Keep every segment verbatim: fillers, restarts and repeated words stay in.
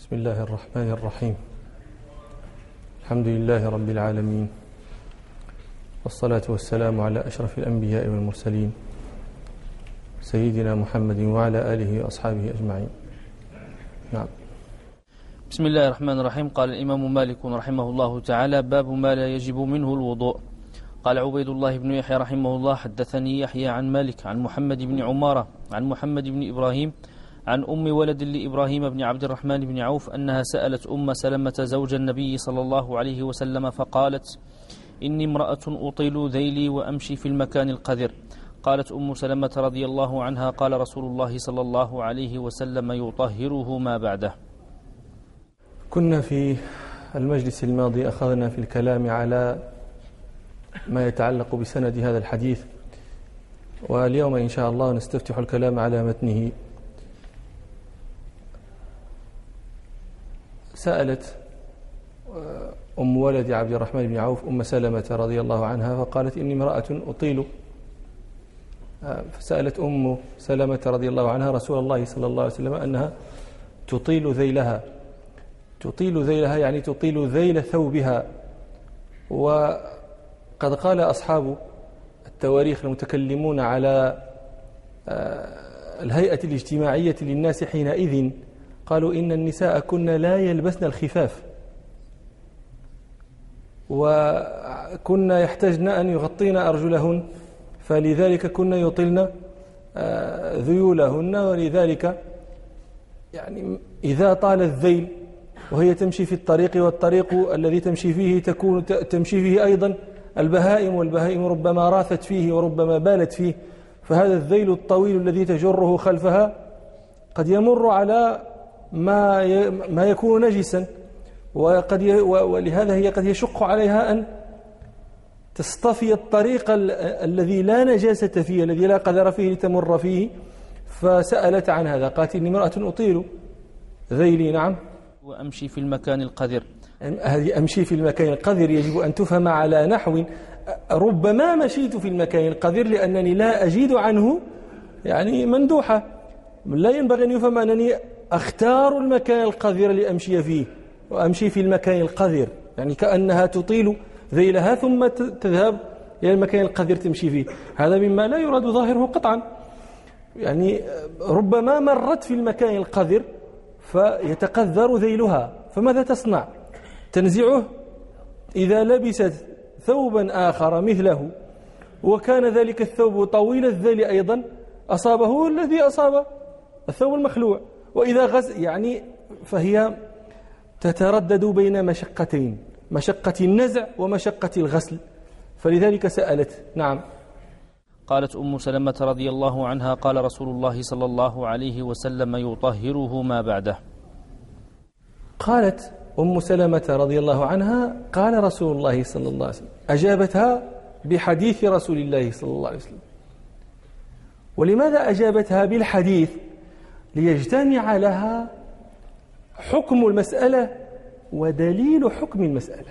بسم الله الرحمن الرحيم. الحمد لله رب العالمين، والصلاة والسلام على أشرف الأنبياء والمرسلين سيدنا محمد وعلى آله وأصحابه أجمعين. نعم. بسم الله الرحمن الرحيم. قال الإمام مالك رحمه الله تعالى: باب ما لا يجب منه الوضوء. قال عبيد الله بن يحيى رحمه الله: حدثني يحيى عن مالك عن محمد بن عمارة عن محمد بن إبراهيم عن أم ولد لإبراهيم بن عبد الرحمن بن عوف أنها سألت أم سلمة زوج النبي صلى الله عليه وسلم فقالت: إني امرأة أطيل ذيلي وأمشي في المكان القذر. قالت أم سلمة رضي الله عنها: قال رسول الله صلى الله عليه وسلم: يطهره ما بعده. كنا في المجلس الماضي أخذنا في الكلام على ما يتعلق بسند هذا الحديث، واليوم إن شاء الله نستفتح الكلام على متنه. سألت أم ولد عبد الرحمن بن عوف أم سلمة رضي الله عنها فقالت: إني امرأة أطيل. فسألت أم سلمة رضي الله عنها رسول الله صلى الله عليه وسلم أنها تطيل ذيلها تطيل ذيلها يعني تطيل ذيل ثوبها. وقد قال أصحاب التواريخ المتكلمون على الهيئة الاجتماعية للناس حينئذ، قالوا إن النساء كن لا يلبسن الخفاف، وكن يحتاجن أن يغطين أرجلهن، فلذلك كن يطلن ذيولهن. ولذلك يعني إذا طال الذيل وهي تمشي في الطريق، والطريق الذي تمشي فيه تكون تمشي فيه أيضا البهائم، والبهائم ربما راثت فيه وربما بالت فيه، فهذا الذيل الطويل الذي تجره خلفها قد يمر على ما ما يكون نجسا، وقد ولهذا هي قد يشق عليها أن تصطفي الطريق الذي لا نجاسة فيه، الذي لا قذر فيه لتمر فيه. فسألت عن هذا، قالت: إني امرأة أطيل ذيلي. نعم. وأمشي في المكان القذر. هذه أمشي في المكان القذر يجب أن تفهم على نحو: ربما مشيت في المكان القذر لأنني لا أجيد عنه يعني مندوحة، لا ينبغي أن يفهم أنني أختار المكان القذر لأمشي فيه، وأمشي في المكان القذر يعني كأنها تطيل ذيلها ثم تذهب إلى المكان القذر تمشي فيه. هذا مما لا يراد ظاهره قطعا، يعني ربما مرت في المكان القذر فيتقذر ذيلها، فماذا تصنع؟ تنزعه. إذا لبست ثوبا آخر مثله وكان ذلك الثوب طويل الذيل أيضا أصابه الذي أصاب الثوب المخلوع. وإذا غز يعني فهي تتردد بين مشقتين، مشقة النزع ومشقة الغسل، فلذلك سألت. نعم. قالت أم سلمة رضي الله عنها: قال رسول الله صلى الله عليه وسلم: يطهره ما بعده. قالت أم سلمة رضي الله عنها: قال رسول الله صلى الله عليه وسلم. أجابتها بحديث رسول الله صلى الله عليه وسلم. ولماذا أجابتها بالحديث؟ ليجتمع لها حكم المسألة ودليل حكم المسألة.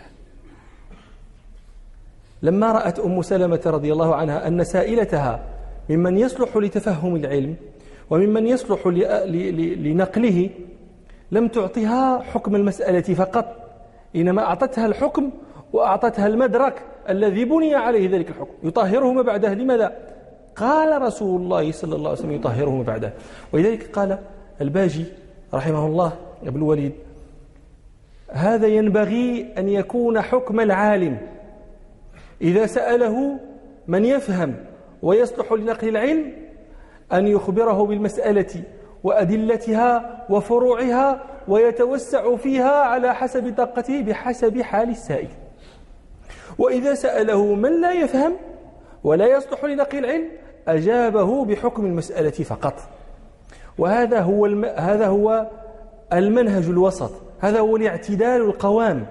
لما رأت أم سلمة رضي الله عنها أن سائلتها ممن يصلح لتفهم العلم وممن يصلح لنقله، لم تعطها حكم المسألة فقط، إنما أعطتها الحكم وأعطتها المدرك الذي بني عليه ذلك الحكم. يطهره ما بعده. لماذا؟ قال رسول الله صلى الله عليه وسلم: يطهره ما بعده. ولذلك قال الباجي رحمه الله أبو الوليد: هذا ينبغي أن يكون حكم العالم إذا سأله من يفهم ويصلح لنقل العلم، أن يخبره بالمسألة وأدلتها وفروعها ويتوسع فيها على حسب طاقته بحسب حال السائل. وإذا سأله من لا يفهم ولا يصلح لنقل العلم، أجابه بحكم المسألة فقط. وهذا هو الم... هذا هو المنهج الوسط، هذا هو الاعتدال القوام.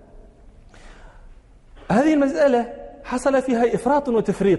هذه المسألة حصل فيها إفراط وتفريط،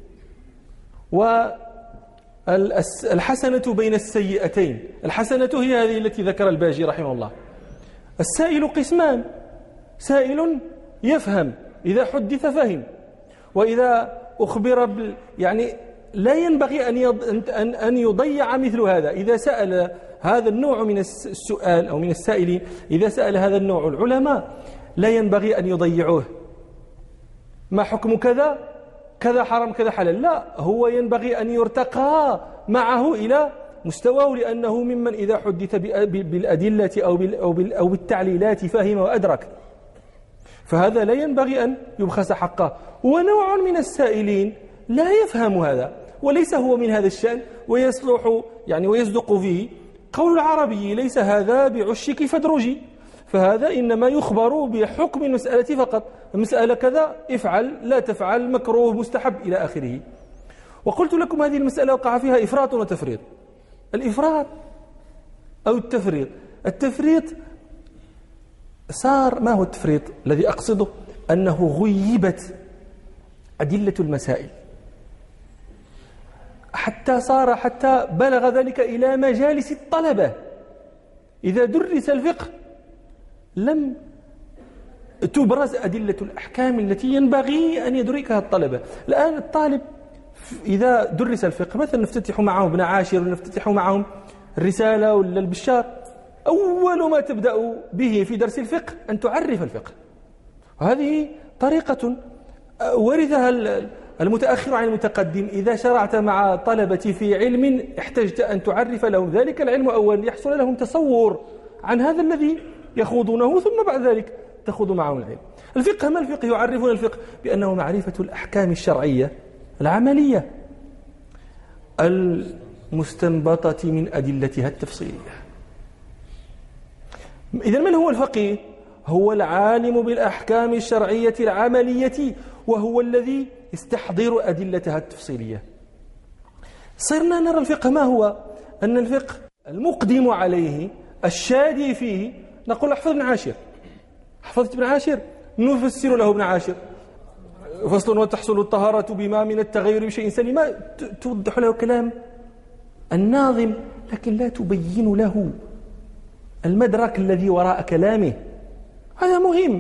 والحسنة بين السيئتين. الحسنة هي هذه التي ذكر الباجي رحمه الله. السائل قسمان: سائل يفهم، إذا حدث فهم، وإذا أخبر بال... يعني لا ينبغي أن أن يضيع مثل هذا. إذا سأل هذا النوع من السؤال أو من السائلين، إذا سأل هذا النوع العلماء لا ينبغي أن يضيعوه. ما حكم كذا كذا حرام كذا حلال؟ لا، هو ينبغي أن يرتقى معه إلى مستواه، لأنه ممن إذا حدث بالأدلة أو بالتعليلات فهم وأدرك، فهذا لا ينبغي أن يبخس حقه. ونوع من السائلين لا يفهم هذا وليس هو من هذا الشأن، ويصلح يعني ويصدق فيه قول العربي: ليس هذا بعشك فادرجي، فهذا إنما يخبر بحكم المسألة فقط، المسألة كذا افعل لا تفعل مكروه مستحب إلى آخره. وقلت لكم هذه المسألة وقع فيها إفراط وتفريط. الإفراط أو التفريط، التفريط صار، ما هو التفريط؟ الذي أقصده أنه غيبت أدلة المسائل حتى صار حتى بلغ ذلك إلى مجالس الطلبة. إذا درس الفقه لم تبرز أدلة الأحكام التي ينبغي أن يدركها الطلبة. الآن الطالب إذا درس الفقه، مثلا نفتتح معه ابن عاشر ونفتتح معهم الرسالة ولا البشار، أول ما تبدأ به في درس الفقه أن تعرف الفقه. وهذه طريقة ورثها المتأخر عن المتقدم. إذا شرعت مع طلبة في علم احتجت أن تعرف لهم ذلك العلم أولا، يحصل لهم تصور عن هذا الذي يخوضونه، ثم بعد ذلك تخوض معهم العلم. الفقه، ما الفقه؟ يعرفون الفقه بأنه معرفة الأحكام الشرعية العملية المستنبطة من أدلتها التفصيلية. إذن من هو الفقيه؟ هو العالم بالأحكام الشرعية العملية، وهو الذي يستحضر أدلتها التفصيلية. صرنا نرى الفقه ما هو؟ أن الفقه المقدم عليه الشادي فيه نقول احفظ ابن عاشر، حفظت ابن عاشر، نفسر له ابن عاشر فصل: وتحصل الطهارة بما من التغير بشيء سليم. توضح له كلام الناظم، لكن لا تبين له المدرك الذي وراء كلامه. هذا مهم،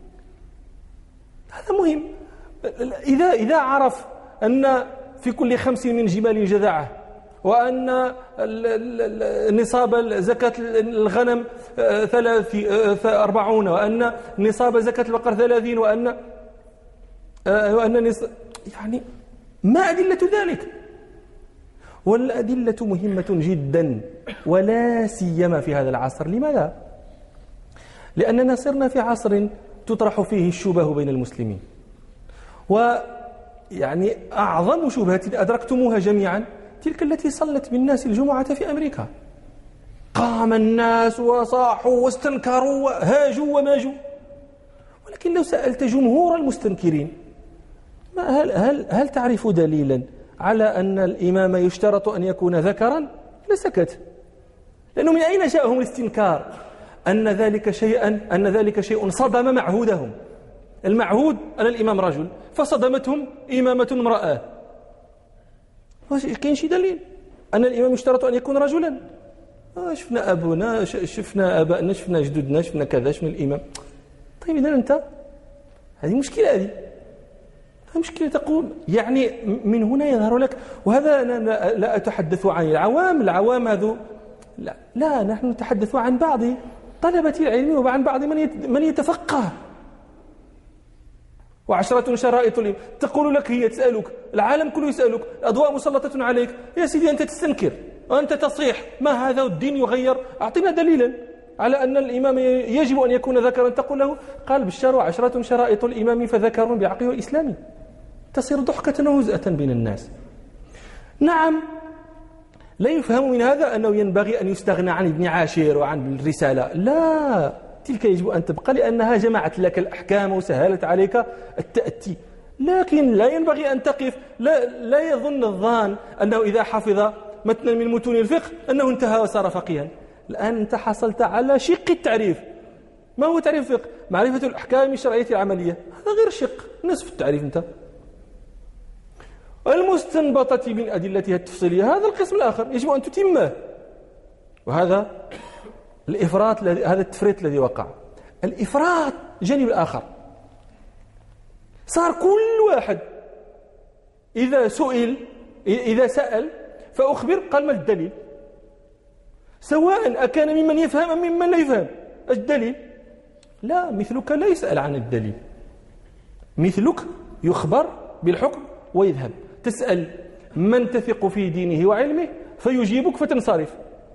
هذا مهم. إذا إذا عرف أن في كل خمس من جمال جذعة، وأن نصاب زكاة الغنم ثلاث أربعون، وأن نصاب زكاة البقر ثلاثين، وأن وأن نصاب، يعني ما أدلة ذلك؟ والأدلة مهمة جدا، ولا سيما في هذا العصر. لماذا؟ لأننا صرنا في عصر تطرح فيه الشبه بين المسلمين، ويعني أعظم شبهة أدركتموها جميعا تلك التي صلت بالناس الجمعة في أمريكا. قام الناس وصاحوا واستنكروا وهاجوا وماجوا، ولكن لو سألت جمهور المستنكرين هل, هل, هل تعرف دليلا على أن الإمام يشترط أن يكون ذكرا؟ لسكت، لأنه من أين جاءهم الاستنكار؟ أن ذلك شيئا أن ذلك شيء صدم معهودهم. المعهود أن الإمام رجل، فصدمتهم إمامة امرأة. كاين شي دليل أن الإمام يشترط أن يكون رجلا؟ شفنا أبونا، شفنا أبائنا، شفنا جدودنا، شفنا كذا، شفنا الإمام. طيب إذا أنت، هذه مشكلة، هذه مشكلة. تقول يعني من هنا يظهر لك، وهذا أنا لا أتحدث عن العوام، العوام هذو لا, لا نحن نتحدث عن بعض طلبة العلم وعن بعض من من يتفقه. وعشرة شرائط الإيمان تقول لك، هي تسألك، العالم كله يسألك، الأضواء مسلطة عليك، يا سيدي أنت تستنكر وأنت تصيح، ما هذا الدين يغير؟ أعطينا دليلا على أن الإمام يجب أن يكون ذكرا. تقول له قال بالشر: وعشرة شرائط الإمام فذكر بعقله الإسلامي. تصير ضحكة وهزءة بين الناس. نعم، لا يفهم من هذا أنه ينبغي أن يستغنى عن ابن عاشر وعن الرسالة، لا، تلك يجب أن تبقى لأنها جمعت لك الأحكام وسهلت عليك التأتي. لكن لا ينبغي أن تقف، لا, لا يظن الظان أنه إذا حفظ متنا من متون الفقه أنه انتهى وصار فقيها. الآن أنت حصلت على شق التعريف. ما هو تعريف الفقه؟ معرفة الأحكام الشرعية العملية. هذا غير شق، نصف التعريف. أنت المستنبطة من أدلتها التفصيلية، هذا القسم الآخر يجب أن تتمه. وهذا الإفراط، هذا التفريط الذي وقع. الإفراط جانب الآخر، صار كل واحد إذا سئل إذا سأل فأخبر قال ما الدليل، سواء أكان ممن يفهم أم ممن لا يفهم. الدليل لا، مثلك لا يسأل عن الدليل، مثلك يخبر بالحكم ويذهب. تسأل من تثق في دينه وعلمه فيجيبك فتنصرف.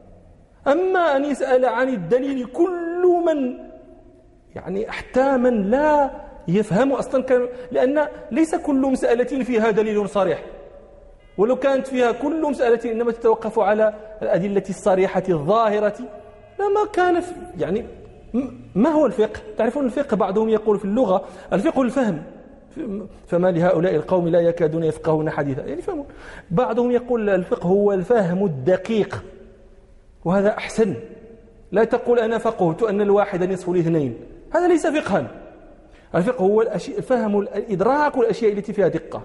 أما أن يسأل عن الدليل كل من يعني حتى من لا يفهم أصلا كان، لأن ليس كل مسألة فيها دليل صريح، ولو كانت فيها كل مسألة إنما تتوقف على الأدلة الصريحة الظاهرة لما كان يعني ما هو الفقه؟ تعرفون الفقه بعضهم يقول في اللغة الفقه الفهم، فما لهؤلاء القوم لا يكادون يفقهون حديثا، يعني فهموا. بعضهم يقول الفقه هو الفهم الدقيق، وهذا أحسن. لا تقول أنا فقهت أن الواحد نصف الاثنين، هذا ليس فقها. الفقه هو الفهم الإدراك والأشياء التي فيها دقة.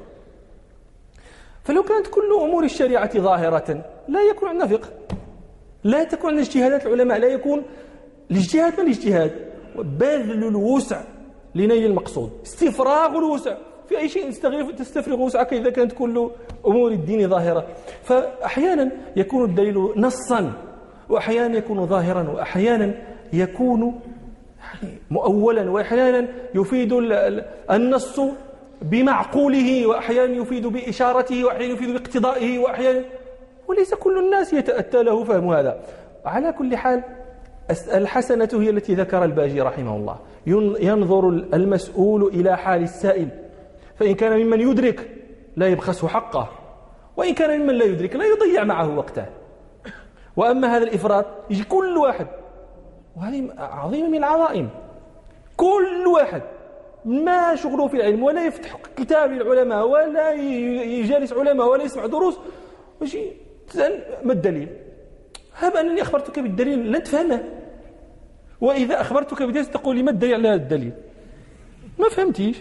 فلو كانت كل أمور الشريعة ظاهرة لا يكون عندنا فقه، لا تكون عندنا اجتهادات العلماء، لا يكون الاجتهاد ما الاجتهاد بذل الوسع لنيل المقصود، استفراغ الوسع في أي شيء تستفرغ وسعك إذا كانت كل أمور الدين ظاهرة. فأحيانا يكون الدليل نصا، وأحيانا يكون ظاهرا، وأحيانا يكون مؤولا، وأحيانا يفيد النص بمعقوله، وأحيانا يفيد بإشارته، وأحيانا يفيد باقتضائه، وأحيانا وليس كل الناس يتأتى له فهم هذا. على كل حال الحسنة هي التي ذكر الباجي رحمه الله، ينظر المسؤول إلى حال السائل، فإن كان ممن يدرك لا يبخسه حقه، وإن كان ممن لا يدرك لا يضيع معه وقته. وأما هذا الإفراط يجي كل واحد، وهذه عظيمة من العظائم، كل واحد ما شغله في العلم ولا يفتح كتاب العلماء ولا يجالس علماء ولا يسمع دروس، ويجي تسأل ما الدليل؟ هب أنني أخبرتك بالدليل لن تفهمه، وإذا أخبرتك بالدليل تقول لي ما الدليل على هذا الدليل؟ ما فهمتيش.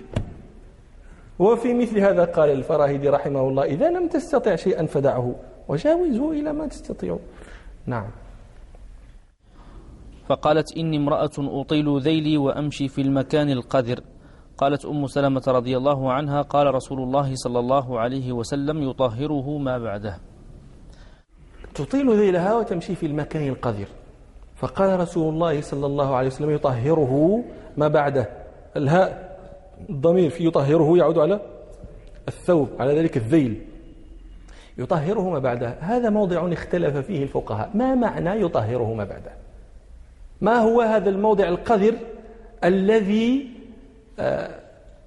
وفي مثل هذا قال الفراهيدي رحمه الله إذا لم تستطع شيئا فدعه وجاوزه إلى ما تستطيع. نعم. فقالت إني امرأة أطيل ذيلي وأمشي في المكان القذر. قالت أم سلمة رضي الله عنها قال رسول الله صلى الله عليه وسلم يطهره ما بعده. تطيل ذيلها وتمشي في المكان القذر، فقال رسول الله صلى الله عليه وسلم يطهره ما بعده. الهاء الضمير في يطهره يعود على الثوب، على ذلك الذيل. يطهره ما بعده، هذا موضع اختلف فيه الفقهاء، ما معنى يطهره ما بعده؟ ما هو هذا الموضع القذر الذي آه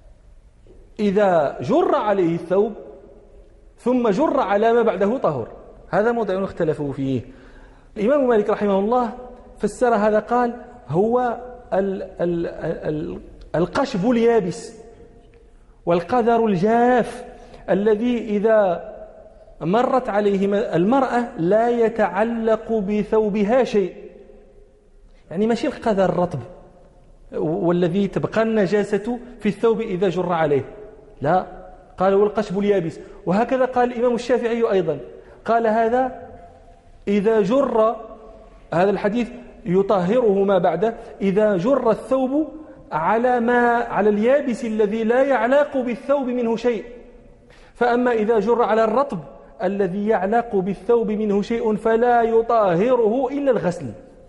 إذا جر عليه الثوب ثم جر على ما بعده طهر؟ هذا موضع اختلفوا فيه. الإمام مالك رحمه الله فسر هذا قال هو ال ال ال القشب اليابس والقذر الجاف الذي إذا مرت عليه المرأة لا يتعلق بثوبها شيء، يعني ماشي القذر الرطب والذي تبقى النجاسة في الثوب إذا جر عليه، لا، قال هو القشب اليابس. وهكذا قال الإمام الشافعي أيضا، قال هذا إذا جر، هذا الحديث يطهره ما بعده إذا جر الثوب على ما على اليابس الذي لا يعلق بالثوب منه شيء، فأما إذا جر على الرطب الذي يعلق بالثوب منه شيء فلا يطهره إلا الغسل.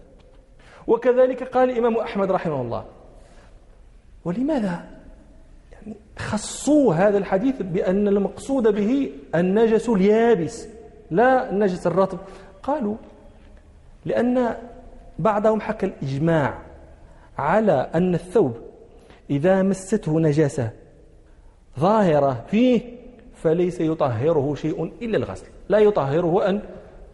وكذلك قال الإمام أحمد رحمه الله. ولماذا يعني خصوا هذا الحديث بأن المقصود به النجس اليابس لا النجس الرطب؟ قالوا لأن بعضهم حكى الإجماع على أن الثوب إذا مسته نجاسة ظاهرة فيه فليس يطهره شيء إلا الغسل، لا يطهره أن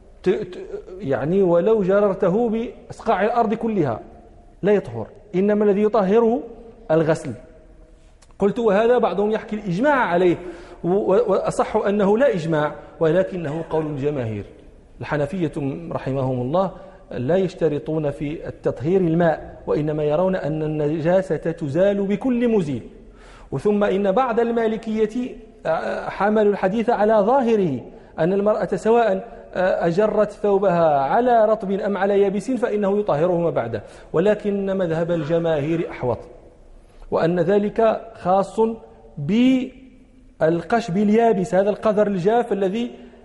يعني ولو جررته بأصقاع الأرض كلها لا يطهر، إنما الذي يطهره الغسل. قلت وهذا بعضهم يحكي الإجماع عليه، وأصح أنه لا إجماع ولكنه قول الجماهير. الحنفية رحمهم الله لا يشترطون في التطهير الماء، وإنما يرون أن النجاسة تزال بكل مزيل. وثم إن بعض المالكية حملوا الحديث على ظاهره أن المرأة سواء أجرت ثوبها على رطب أم على يابس فإنه يطهره ما بعده، ولكن مذهب الجماهير أحوط، وأن ذلك خاص بالقشب اليابس، هذا القذر الجاف الذي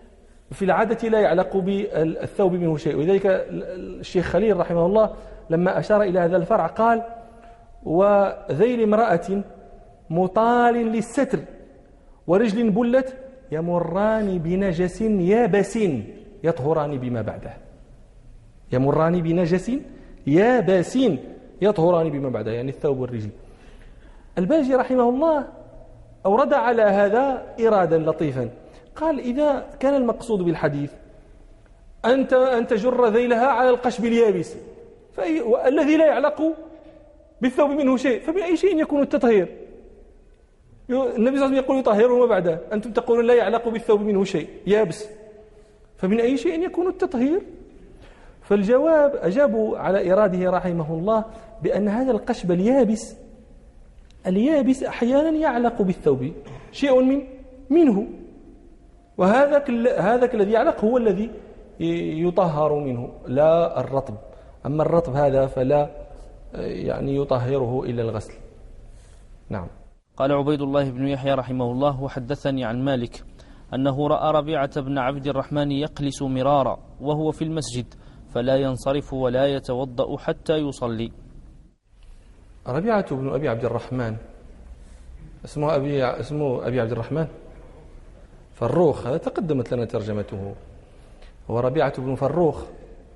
في العادة لا يعلق بالثوب منه شيء. ولذلك الشيخ خليل رحمه الله لما أشار إلى هذا الفرع قال: وذيل امرأة مطال للستر ورجل بلت يمران بنجس يابس يطهران بما بعده. يمران بنجس يابس يطهران بما بعده، يعني الثوب والرجل. الباجي رحمه الله أورد على هذا إرادا لطيفا، قال: إذا كان المقصود بالحديث أنت أن تجر ذيلها على القشب اليابس الذي لا يعلق بالثوب منه شيء، فبأي شيء يكون التطهير؟ النبي صلى الله عليه وسلم يقول يطهره وما بعده، أنتم تقولون لا يعلق بالثوب منه شيء يابس، فمن أي شيء يكون التطهير؟ فالجواب أجابوا على إراده رحمه الله بأن هذا القشب اليابس اليابس أحيانا يعلق بالثوب شيء من منه، وهذاك هذاك الذي يعلق هو الذي يطهر منه لا الرطب. أما الرطب هذا فلا يعني يطهره إلا الغسل. نعم. قال عبيد الله بن يحيى رحمه الله: وحدثني عن مالك أنه رأى ربيعة بن عبد الرحمن يقلس مرارا وهو في المسجد فلا ينصرف ولا يتوضأ حتى يصلي. ربيعة بن أبي عبد الرحمن اسمه أبي اسمه أبي عبد الرحمن فروخ، هذا تقدمت لنا ترجمته. هو ربيعة بن فروخ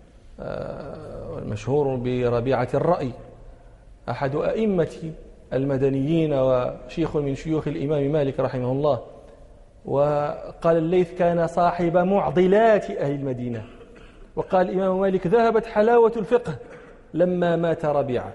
المشهور بربيعة الرأي، أحد أئمة المدنيين وشيخ من شيوخ الإمام مالك رحمه الله. وقال الليث: كان صاحب معضلات أهل المدينة. وقال الإمام مالك: ذهبت حلاوة الفقه لما مات ربيعة.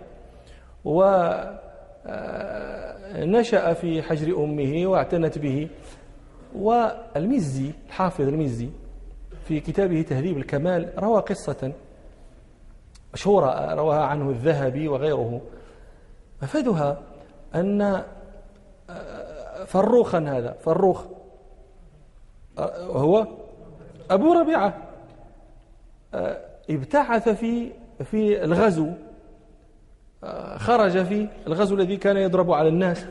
ونشأ في حجر أمه واعتنت به. والمزي الحافظ المزي في كتابه تهذيب الكمال روى قصة مشهورة رواها عنه الذهبي وغيره، مفادها أن فروخا، هذا فروخ وهو أبو ربيعة، ابتعث في في الغزو، خرج في الغزو الذي كان يضرب على الناس،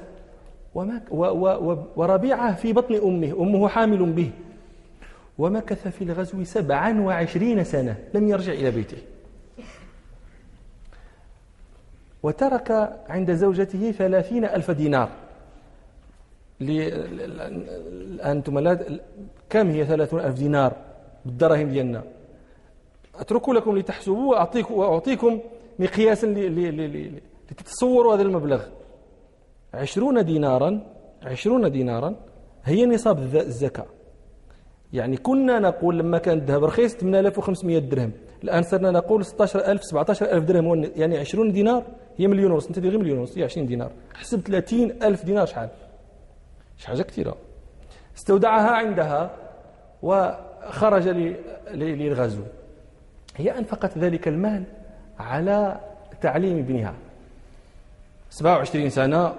وربيعة في بطن أمه، أمه حامل به، ومكث في الغزو سبعا وعشرين سنة لم يرجع إلى بيته، وترك عند زوجته ثلاثين ألف دينار. أنتم لا كم هي ثلاثون ألف دينار بالدراهم ديالنا؟ أتركوا لكم لتحسبوا وأعطيكم مقياسا لتتصوروا هذا المبلغ. عشرون دينارا عشرون دينارا هي نصاب الزكاة. يعني كنا نقول لما كان الذهب رخيص ثمانية آلاف وخمسمائة درهم، الآن صرنا نقول ستة عشر ألف سبعة عشر ألف درهم، يعني عشرون دينار هي مليون ونص. انت غير مليون ونص هي عشرين دينار، حسب ثلاثين ألف دينار شحال؟ شي حاجة كثيرة. استودعها عندها وخرج للغزو. هي أنفقت ذلك المال على تعليم ابنها سبعة وعشرين سنة،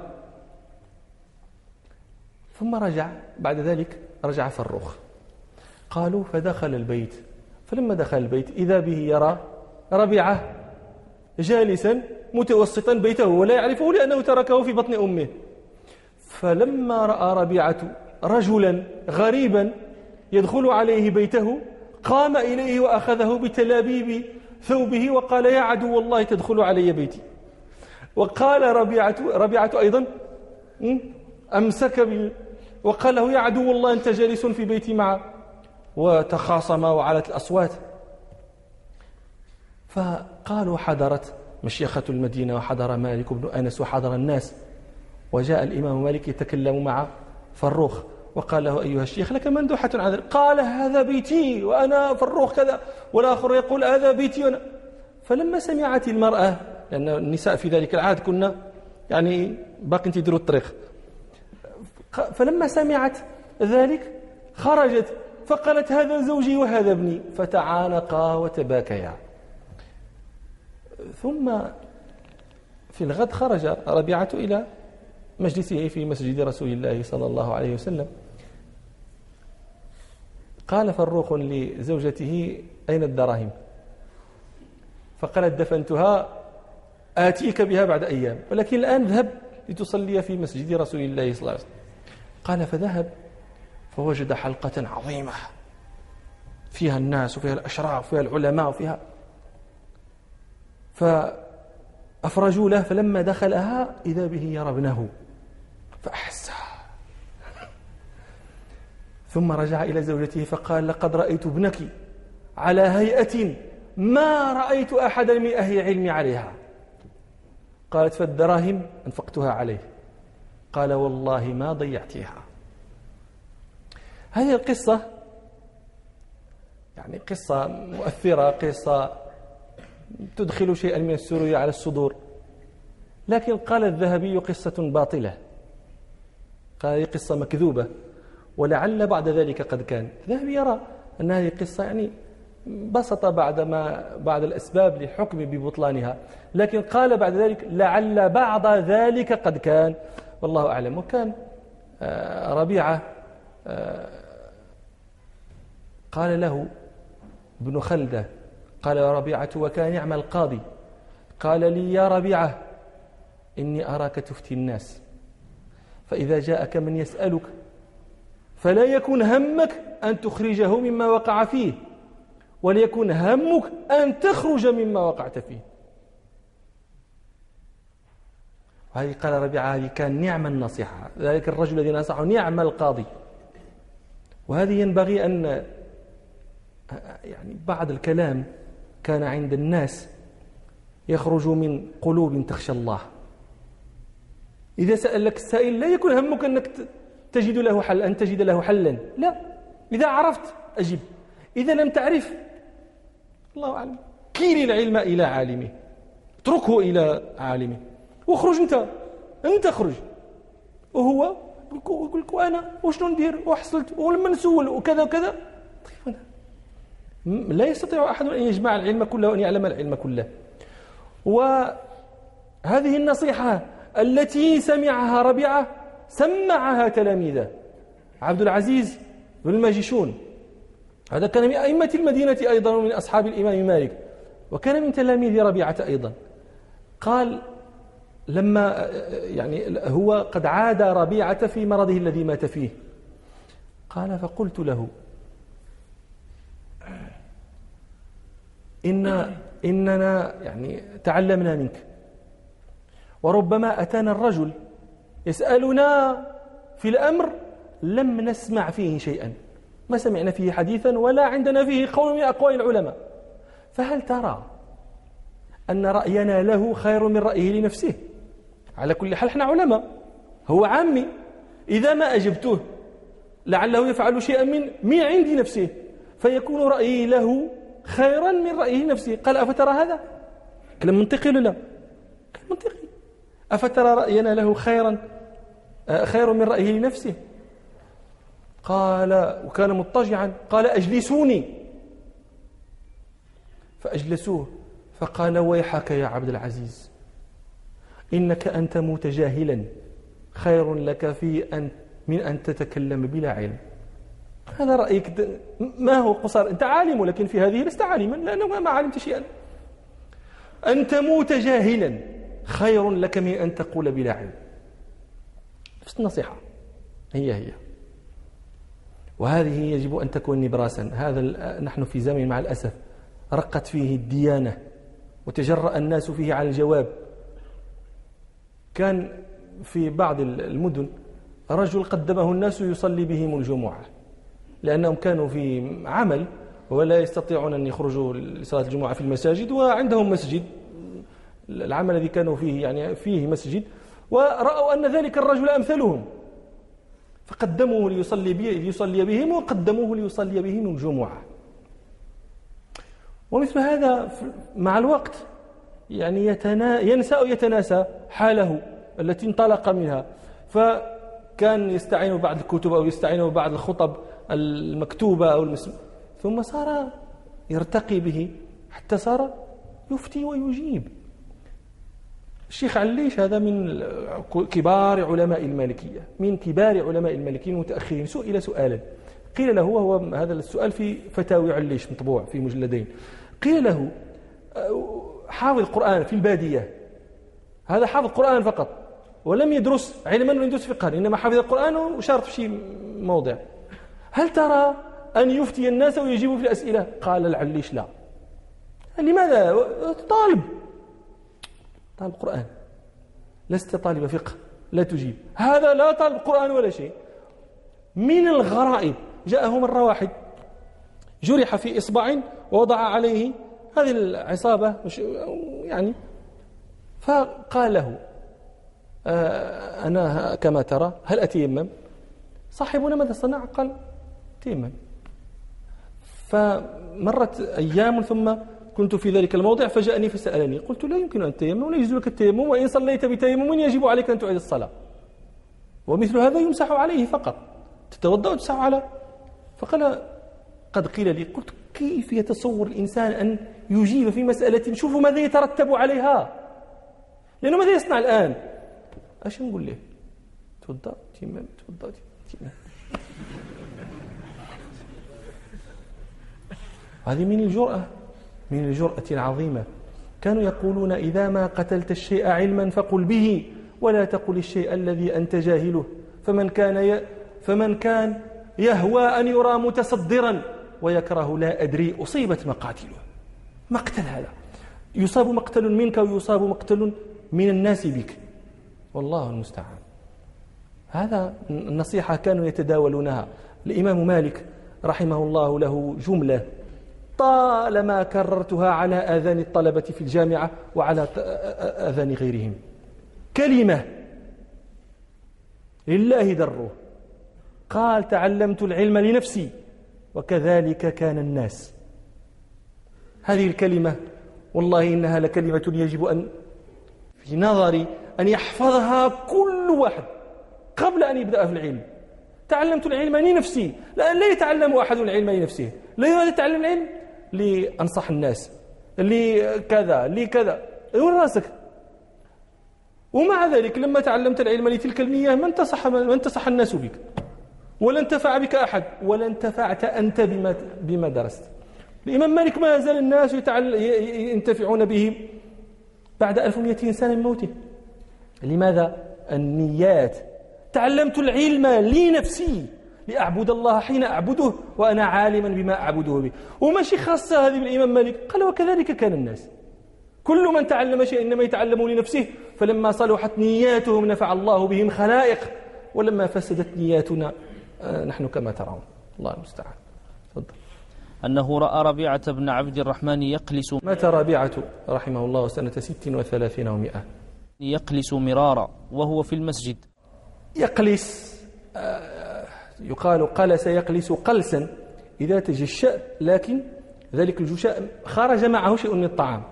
ثم رجع بعد ذلك، رجع فروخ. قالوا فدخل البيت، فلما دخل البيت إذا به يرى ربيعة جالسا متوسطا بيته ولا يعرفه لأنه تركه في بطن أمه. فلما رأى ربيعة رجلا غريبا يدخل عليه بيته قام إليه وأخذه بتلابيب ثوبه وقال: يا عدو الله تدخل علي بيتي. وقال ربيعة, ربيعة أيضا أمسك بال... وقال له: يا عدو الله أنت جالس في بيتي معه. وتخاصما وعلت الأصوات. فقالوا حضرت مشيخة المدينة وحضر مالك بن أنس وحضر الناس، وجاء الإمام مالك يتكلم مع فروخ وقال له: أيها الشيخ لك مندوحة عن ذلك. قال: هذا بيتي وأنا فروخ كذا، والآخر يقول: هذا بيتي وأنا. فلما سمعت المرأة، لأن النساء في ذلك العهد كنا يعني باقي تديروا الطريق، فلما سمعت ذلك خرجت فقالت: هذا زوجي وهذا ابني، فتعانقا وتباكيا. ثم في الغد خرج ربيعة إلى مجلسه في مسجد رسول الله صلى الله عليه وسلم. قال فروخ لزوجته: أين الدراهم؟ فقالت: دفنتها آتيك بها بعد أيام، ولكن الآن ذهب لتصلي في مسجد رسول الله صلى الله عليه وسلم. قال فذهب فوجد حلقة عظيمة فيها الناس وفيها الأشراف وفيها العلماء وفيها، فأفرجوا له، فلما دخلها إذا به يرى ابنه فأحسها، ثم رجع إلى زوجته فقال لقد رأيت ابنك على هيئة ما رأيت أحدا من أهل العلم عليها. قالت فالدراهم أنفقتها عليه. قال والله ما ضيعتها. هذه القصة يعني قصة مؤثرة، قصة تدخل شيئا من السرور على الصدور، لكن قال الذهبي قصة باطلة، قال هذه قصة مكذوبة، ولعل بعد ذلك قد كان. الذهبي يرى أن هذه القصة يعني بسط بعد ما بعد الأسباب للحكم ببطلانها، لكن قال بعد ذلك لعل بعض ذلك قد كان، والله أعلم. وكان ربيعة قال له ابن خلدة، قال يا ربيعة وكان يعمل القاضي، قال لي يا ربيعة إني أراك تفتي الناس، فإذا جاءك من يسألك فلا يكن همك أن تخرجه مما وقع فيه، وليكن همك أن تخرج مما وقعت فيه. وهذه قال ربيعة هذه كان نعم النصيحة، ذلك الرجل الذي نصحه نعم القاضي. وهذه ينبغي أن يعني بعض الكلام كان عند الناس يخرج من قلوب تخشى الله. إذا سألك السائل لا يكون همك أنك تجد له حل، أن تجد له حلا، لا، إذا عرفت أجب، إذا لم تعرف الله أعلم، كيل العلم إلى عالمه، اتركه إلى عالمه، واخرج أنت أنت اخرج. وهو يقول لك وأنا وشنو ندير وحصلت ولما نسول وكذا وكذا. طيب لا يستطيع أحد أن يجمع العلم كله وأن يعلم العلم كله. وهذه النصيحة التي سمعها ربيعة سمعها تلاميذه. عبد العزيز بن الماجشون هذا كان من أئمة المدينة أيضا ومن أصحاب الإمام مالك، وكان من تلاميذ ربيعة أيضا. قال لما يعني هو قد عاد ربيعة في مرضه الذي مات فيه، قال فقلت له إن إننا يعني تعلمنا منك، وربما أتانا الرجل يسألنا في الأمر لم نسمع فيه شيئا، ما سمعنا فيه حديثا ولا عندنا فيه قول من أقوال العلماء، فهل ترى أن رأينا له خير من رأيه لنفسه؟ على كل حال احنا علماء، هو عامي، إذا ما أجبته لعله يفعل شيئا من من عند نفسه فيكون رأيي له خيرا من رأيه نفسه. قال أفترى هذا؟ كلام منطقي ولا لا؟ كلام منطقي. أفترى رأينا له خيرا خير من رأيه لنفسه؟ قال وكان مضطجعا، قال أجلسوني، فأجلسوه، فقال ويحك يا عبد العزيز إنك أن تموت جاهلا خير لك في أن من أن تتكلم بلا علم. هذا رأيك، ما هو قصار، أنت عالم ولكن في هذه لست عالما لأنه ما علمت شيئا. أن تموت جاهلا خير لك من أن تقول بلا علم. نفس النصيحة هي هي، وهذه يجب أن تكون نبراسا. هذا نحن في زمن مع الأسف رقت فيه الديانة وتجرأ الناس فيه على الجواب. كان في بعض المدن رجل قدمه الناس يصلي بهم الجمعة لأنهم كانوا في عمل ولا يستطيعون أن يخرجوا لصلاة الجمعة في المساجد، وعندهم مسجد، العمل الذي كانوا فيه يعني فيه مسجد، ورأوا أن ذلك الرجل أمثلهم فقدموه ليصلي ليصلي بهم وقدموه ليصلي بهم الجمعة. ومثل هذا مع الوقت يعني يتنا... ينسى أو يتناسى حاله التي انطلق منها، فكان يستعين ببعض الكتب أو يستعين ببعض الخطب المكتوبة أو المسم... ثم صار يرتقي به حتى صار يفتي ويجيب. الشيخ عليش هذا من كبار علماء المالكية، من كبار علماء المالكيين المتأخرين، سئل سؤالا قيل له، وهو هذا السؤال في فتاوي عليش مطبوع في مجلدين، قيل له حافظ القرآن في البادية، هذا حافظ القرآن فقط ولم يدرس علما ولم يدرس فقها، إنما حافظ القرآن وشارط في شيء موضع، هل ترى أن يفتي الناس ويجيبوا في الأسئلة. قال لعليش لا. لماذا؟ طالب طالب قرآن، لست طالب فقه لا تجيب. هذا لا طالب قرآن ولا شيء. من الغرائب جاءه مرة واحد جرح في إصبع ووضع عليه هذه العصابة يعني، فقال له آه أنا كما ترى هل أتيمم؟ صاحبنا ماذا صنع؟ قال تيمم. فمرت أيام ثم كنت في ذلك الموضع فجاءني فسألني، قلت لا يمكن أن تتيمم ولا يجوز لك التيمم، وإن صليت بتيمم يجب عليك أن تعيد الصلاة، ومثل هذا يمسح عليه فقط، تتوضأ وتمسح على. فقال قد قيل لي. قلت كيف يتصور الإنسان أن يجيب في مسألة شوفوا ماذا يترتب عليها، لأنه ماذا يصنع الآن؟ أش نقول له؟ توضأ تيمم توضأ تيمم. هذه من الجرأة، من الجرأة العظيمة. كانوا يقولون إذا ما قتلت الشيء علما فقل به ولا تقل الشيء الذي أنت جاهله، فمن كان ي... فمن كان يهوى أن يرى متصدرا ويكره لا أدري أصيبت مقاتله. مقتل هذا يصاب مقتل منك ويصاب مقتل من الناس بك، والله المستعان. هذا النصيحة كانوا يتداولونها. الإمام مالك رحمه الله له جملة طالما كررتها على آذان الطلبة في الجامعة وعلى آذان غيرهم، كلمة لله دره، قال تعلمت العلم لنفسي وكذلك كان الناس. هذه الكلمة والله إنها لكلمة يجب أن في نظري أن يحفظها كل واحد قبل أن يبدأ في العلم. تعلمت العلم لنفسي، لأن لا يتعلم أحد العلم لنفسه، لا يتعلم العلم لأنصح الناس لكذا لكذا، وين راسك؟ ومع ذلك لما تعلمت العلم لتلك النية ما انتصح, ما انتصح الناس بك ولا انتفع بك أحد ولا انتفعت أنت بما, بما درست. الإمام مالك ما زال الناس ينتفعون به بعد ألف ومئتين سنة من موته. لماذا؟ النيات. تعلمت العلم لنفسي لأعبد الله حين أعبده وأنا عالما بما أعبده به. وماشي خاصة هذه بالإمام مالك، قال وكذلك كان الناس. كل من تعلم شيء إنما يتعلم لنفسه، فلما صلحت نياتهم نفع الله بهم خلائق، ولما فسدت نياتنا نحن كما ترون. الله المستعان. تفضل. أنه رأى ربيعة بن عبد الرحمن يقلس. مات ربيعة رحمه الله سنة ست وثلاثين ومئة. يقلس مرارا وهو في المسجد. يقلس يقال قلس يقلس قلسا إذا تجشأ، لكن ذلك الجشاء خرج معه شيء من الطعام.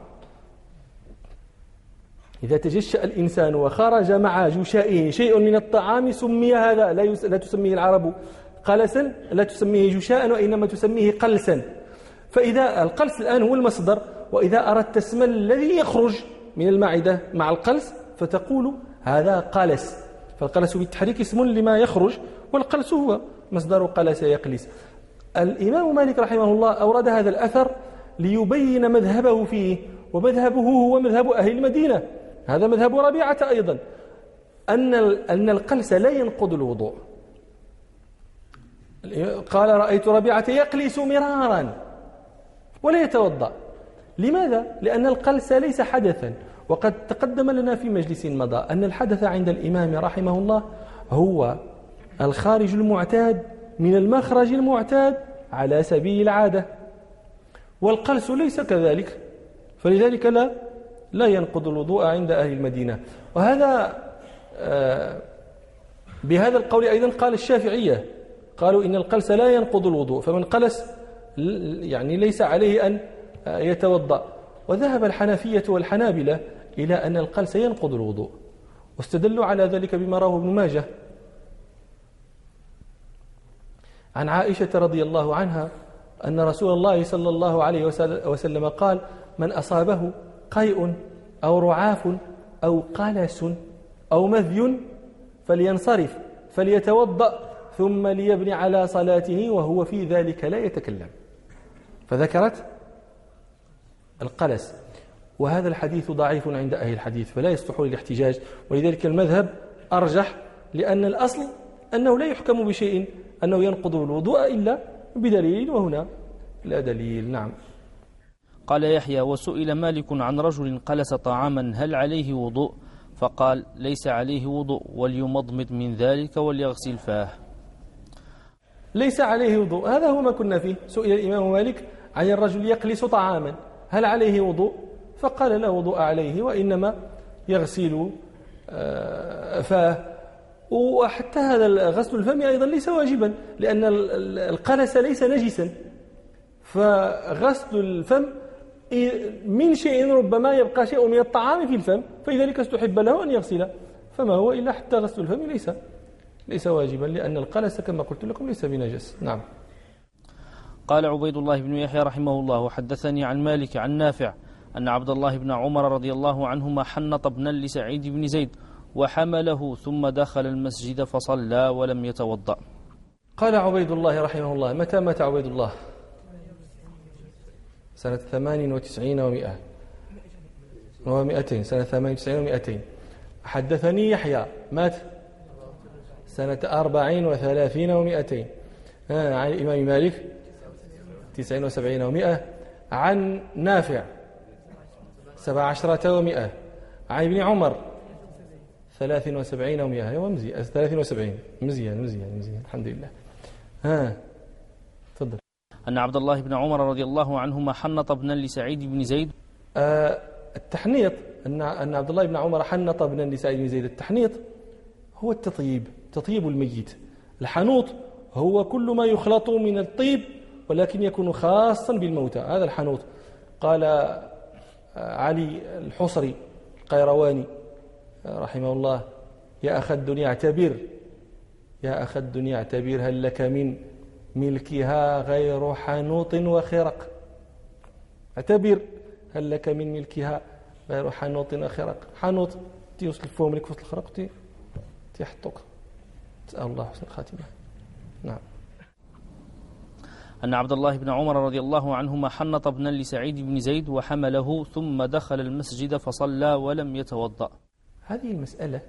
إذا تجشأ الإنسان وخرج مع جشائه شيء من الطعام سمي هذا، لا, لا تسميه العرب قلسا، لا تسميه جشاء، وإنما تسميه قلسا. فإذا القلس الآن هو المصدر، وإذا أردت اسم الذي يخرج من المعدة مع القلس فتقول هذا قلس. فالقلس بالتحريك اسم لما يخرج، والقلس هو مصدر قلس يقلس. الإمام مالك رحمه الله أورد هذا الأثر ليبين مذهبه فيه، ومذهبه هو مذهب أهل المدينة، هذا مذهب ربيعة أيضا، أن أن القلس لا ينقض الوضوء. قال رأيت ربيعة يقلس مرارا ولا يتوضأ. لماذا؟ لأن القلس ليس حدثا، وقد تقدم لنا في مجلس مضى أن الحدث عند الإمام رحمه الله هو الخارج المعتاد من المخرج المعتاد على سبيل العادة، والقلس ليس كذلك، فلذلك لا لا ينقض الوضوء عند أهل المدينة. وهذا آه بهذا القول أيضا قال الشافعية، قالوا إن القلس لا ينقض الوضوء، فمن قلس يعني ليس عليه أن يتوضأ. وذهب الحنفية والحنابلة إلى أن القلس ينقض الوضوء، واستدلوا على ذلك بما رواه ابن ماجه عن عائشة رضي الله عنها أن رسول الله صلى الله عليه وسلم قال: من أصابه قيء أو رعاف أو قلس أو مذي فلينصرف فليتوضأ ثم ليبني على صلاته وهو في ذلك لا يتكلم. فذكرت القلس، وهذا الحديث ضعيف عند أهل الحديث فلا يصلح للاحتجاج، ولذلك المذهب أرجح، لأن الأصل أنه لا يحكم بشيء أنه ينقض الوضوء إلا بدليل، وهنا لا دليل. نعم. قال يحيى: وسئل مالك عن رجل قلس طعاما هل عليه وضوء؟ فقال: ليس عليه وضوء، وليمضمض من ذلك وليغسل فاه. ليس عليه وضوء، هذا هو ما كنا فيه. سئل الإمام مالك عن الرجل يقلس طعاما هل عليه وضوء؟ فقال: لا وضوء عليه، وإنما يغسل فاه. وحتى هذا غسل الفم أيضا ليس واجبا، لأن القلس ليس نجسا، فغسل الفم من شيء ربما يبقى شيء من الطعام في الفم، فلذلك استحب له أن يغسله، فما هو إلا حتى غسل الفم ليس ليس واجبا، لأن القلس كما قلت لكم ليس بنجس. نعم. قال عبيد الله بن يحيى رحمه الله: وحدثني عن مالك عن نافع أن عبد الله بن عمر رضي الله عنهما حنط ابنا لسعيد بن زيد وحمله ثم دخل المسجد فصلى ولم يتوضأ. قال عبيد الله رحمه الله: متى مات عبيد الله؟ سنة ثمان وتسعين ومئة ومئتين سنة ثمان وتسعين ومئتين. حدثني يحيى مات سنة أربعين وثلاثين ومئتين. عن الإمام مالك تسعين وسبعين ومئة. عن نافع سبع عشرة ومئة. عن ابن عمر ثلاث وسبعين ومئة. هو مزيان ثلاث وسبعين. مزيان مزيان مزيان الحمد لله. ها تفضل. أن عبد الله بن عمر رضي الله عنهما حنط ابنا لسعيد بن زيد. آه التحنيط أن أن عبد الله بن عمر حنط ابنا لسعيد بن زيد. التحنيط هو التطيب، تطيب الميت. الحنوط هو كل ما يخلط من الطيب ولكن يكون خاصا بالموتى، هذا الحنوط. قال علي الحصري القيرواني رحمه الله: يا أخ الدنيا اعتبر، يا أخ الدنيا اعتبر، هل لك من ملكها غير حنوط وخرق. اعتبر، هل لك من ملكها غير حنوط وخرق. حنوط تيوصل فهم لك وسط الخرق تي تيحطوك. تسأل الله حسن الخاتمة. نعم. أن عبد الله بن عمر رضي الله عنهما حنط ابنا لسعيد بن زيد وحمله ثم دخل المسجد فصلى ولم يتوضأ. هذه المسألة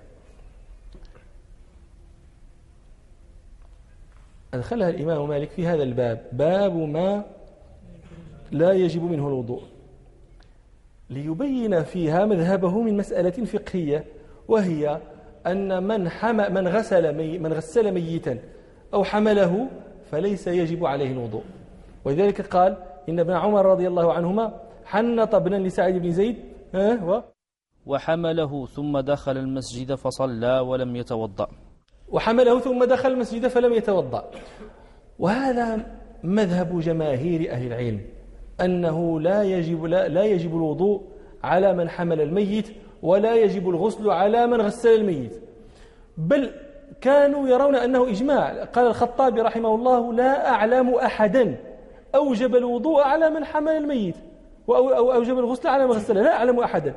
أدخلها الإمام مالك في هذا الباب، باب ما لا يجب منه الوضوء، ليبين فيها مذهبه من مسألة فقهية، وهي أن من حم من غسل مي من غسل ميتا أو حمله فليس يجب عليه الوضوء. ولذلك قال إن ابن عمر رضي الله عنهما حنط ابنا لسعيد بن زيد و وحمله ثم دخل المسجد فصلى ولم يتوضأ. وحمله ثم دخل المسجد فلم يتوضأ. وهذا مذهب جماهير أهل العلم، أنه لا يجب لا, لا يجب الوضوء على من حمل الميت، ولا يجب الغسل على من غسل الميت، بل كانوا يرون أنه إجماع. قال الخطابي رحمه الله: لا أعلم أحدا أوجب الوضوء على من حمل الميت أو أوجب الغسل على من غسله، لا أعلم أحدا.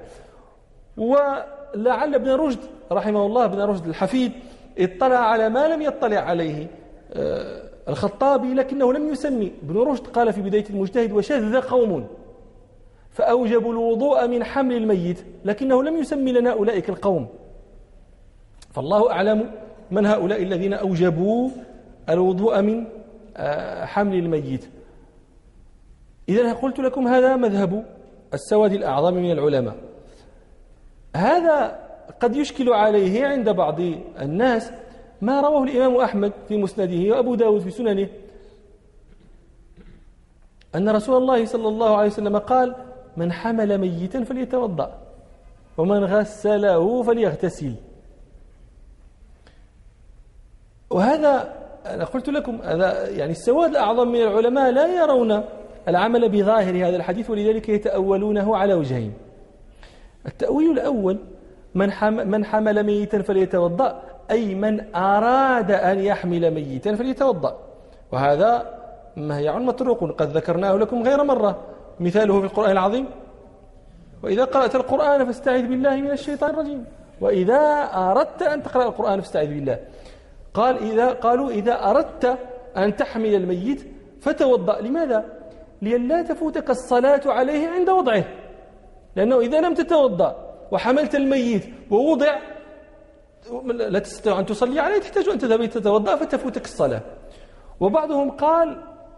ولعل ابن رشد رحمه الله، ابن رشد الحفيد، اطلع على ما لم يطلع عليه الخطابي، لكنه لم يسمي. ابن رشد قال في بداية المجتهد: وشذ قوم فأوجبوا الوضوء من حمل الميت، لكنه لم يسمي لنا أولئك القوم، فالله أعلم من هؤلاء الذين أوجبوا الوضوء من حمل الميت. إذا قلت لكم هذا مذهب السواد الأعظم من العلماء. هذا قد يشكل عليه عند بعض الناس ما رواه الإمام أحمد في مسنده وأبو داود في سننه، أن رسول الله صلى الله عليه وسلم قال: من حمل ميتا فليتوضأ ومن غسله فليغتسل. وهذا أنا قلت لكم هذا يعني السواد الأعظم من العلماء لا يرون العمل بظاهر هذا الحديث، ولذلك يتأولونه على وجهين. التأويل الأول: من حمل, من حمل ميتا فليتوضأ، أي من أراد أن يحمل ميتا فليتوضأ، وهذا مهيع مطروق قد ذكرناه لكم غير مرة، مثاله في القرآن العظيم: وإذا قرأت القرآن فاستعذ بالله من الشيطان الرجيم، وإذا أردت أن تقرأ القرآن فاستعذ بالله. قال إذا قالوا إذا أردت أن تحمل الميت فتوضأ. لماذا؟ لئلا تفوتك الصلاة عليه عند وضعه، لأنه إذا لم تتوضأ وحملت الميت ووضع لا تستطيع أن تصلي عليه، تحتاج أن تذهب تتوضأ فتفوتك الصلاة. وبعضهم قال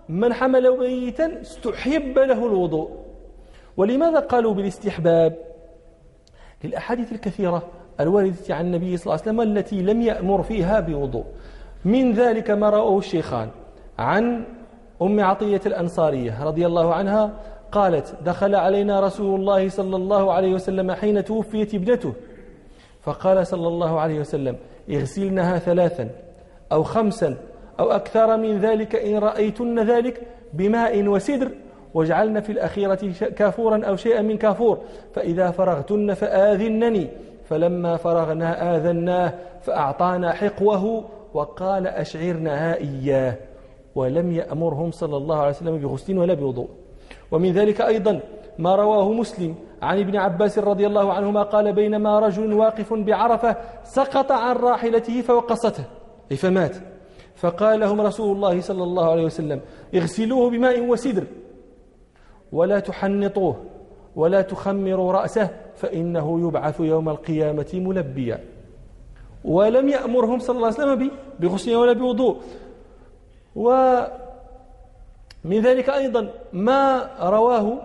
من حمل ميتا استحب له الوضوء. ولماذا قالوا بالاستحباب؟ للأحاديث الكثيرة الواردة عن النبي صلى الله عليه وسلم التي لم يأمر فيها بوضوء. من ذلك ما رواه الشيخان عن أم عطية الأنصارية رضي الله عنها قالت: دخل علينا رسول الله صلى الله عليه وسلم حين توفيت ابنته، فقال صلى الله عليه وسلم: اغسلنها ثلاثا أو خمسا أو أكثر من ذلك إن رأيتن ذلك بماء وسدر، واجعلن في الأخيرة كافورا أو شيئا من كافور، فإذا فرغتن فآذنني. فلما فرغنا آذناه فأعطانا حقوه وقال: أشعرنها إياه. ولم يأمرهم صلى الله عليه وسلم بغسل ولا بوضوء. ومن ذلك أيضا ما رواه مسلم عن ابن عباس رضي الله عنهما قال: بينما رجل واقف بعرفة سقط عن راحلته فوقصته أي فمات، فقال لهم رسول الله صلى الله عليه وسلم: اغسلوه بماء وسدر ولا تحنطوه ولا تخمروا رأسه فإنه يبعث يوم القيامة ملبيا. ولم يأمرهم صلى الله عليه وسلم بغسل ولا بوضوء. ومن ذلك أيضا ما رواه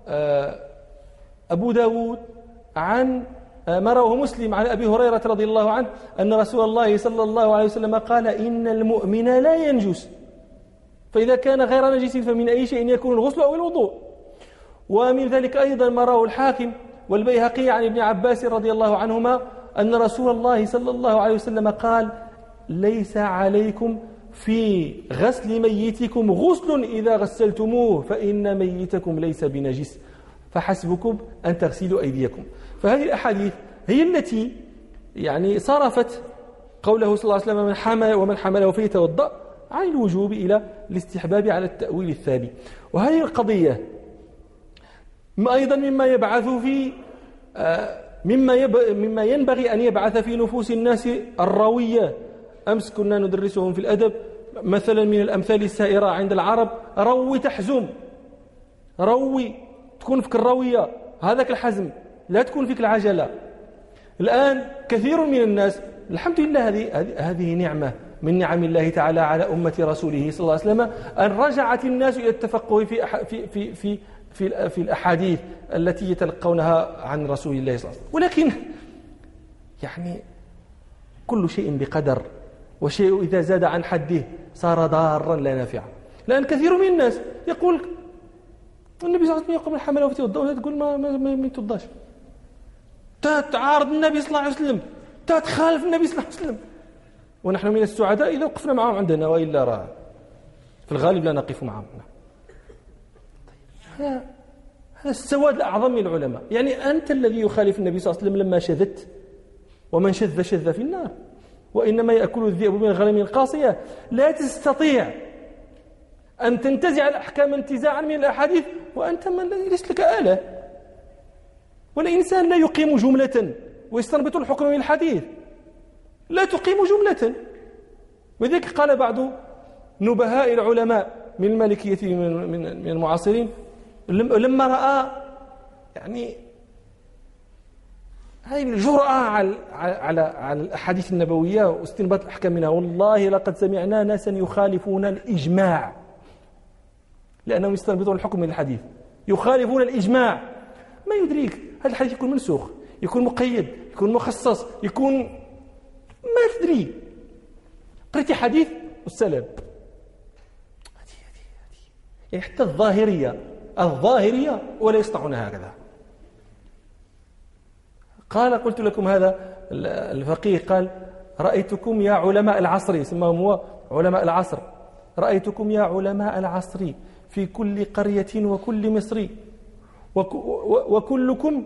أبو داود عن ما رواه مسلم عن أبي هريرة رضي الله عنه أن رسول الله صلى الله عليه وسلم قال: إن المؤمن لا ينجس، فإذا كان غير نجس فمن أي شيء يكون الغسل أو الوضوء. ومن ذلك أيضا ما رواه الحاكم والبيهقي عن ابن عباس رضي الله عنهما أن رسول الله صلى الله عليه وسلم قال: ليس عليكم في غسل ميتكم غسل إذا غسلتموه فإن ميتكم ليس بنجس فحسبكم أن تغسلوا أيديكم. فهذه الأحاديث هي التي يعني صرفت قوله صلى الله عليه وسلم: من حمل ومن حمله فليتوضأ عن الوجوب إلى الاستحباب على التأويل الثاني. وهذه القضية أيضا مما يبعث في مما مما ينبغي أن يبعث في نفوس الناس الروية. أمس كنا ندرسهم في الأدب مثلا من الأمثال السائرة عند العرب: روي تحزم، روي تكون فيك الروية، هذاك الحزم، لا تكون فيك العجلة. الآن كثير من الناس الحمد لله هذه هذه نعمة من نعم الله تعالى على أمة رسوله صلى الله عليه وسلم أن رجعت الناس إلى التفقه في في في في في, في الأحاديث التي يتلقونها عن رسول الله صلى الله عليه وسلم. ولكن يعني كل شيء بقدر، وشيء إذا زاد عن حده صار ضارا لا نافعا. لأن كثير من الناس يقول النبي صلى الله عليه وسلم يقول: من حمله فليتوضأ، ولا تقول ما ما ما يتوضاش، تعارض النبي صلى الله عليه وسلم، تخالف النبي صلى الله عليه وسلم. ونحن من السعداء إذا وقفنا معهم عندنا، وإلا راه في الغالب لا نقف معهم. هذا هذا السواد الأعظم من العلماء. يعني أنت الذي يخالف النبي صلى الله عليه وسلم لما شذت، ومن شذ شذ في النار، وإنما يأكل الذئب من الغنم القاصية. لا تستطيع أن تنتزع الأحكام انتزاعا من الأحاديث وأنت من ليس لك آلة. والإنسان لا يقيم جملة ويستنبط الحكم من الحديث، لا تقيم جملة. وذلك قال بعض نبهاء العلماء من المالكية من من المعاصرين لما رأى يعني هذه الجرأة على على على الأحاديث النبوية واستنباط الأحكام منها: والله لقد سمعنا ناسا يخالفون الإجماع، لأنهم يستنبطون الحكم من الحديث، يخالفون الإجماع. ما يدريك هذا الحديث يكون منسوخ، يكون مقيد، يكون مخصص، يكون ما تدري. قريتي حديث والسلام. يعني حتى الظاهرية الظاهرية ولا يصنعون هكذا. قال قلت لكم هذا الفقيه قال: رأيتكم يا علماء العصر، يسمىهم هو علماء العصر، رأيتكم يا علماء العصر في كل قرية وكل مصر وكلكم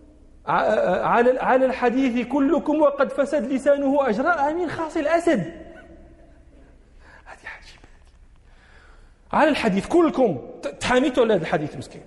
على الحديث كلكم وقد فسد لسانه أجراء من خاص الأسد. هذه عجيبة. على الحديث كلكم تحاميتوا على هذا الحديث مسكين.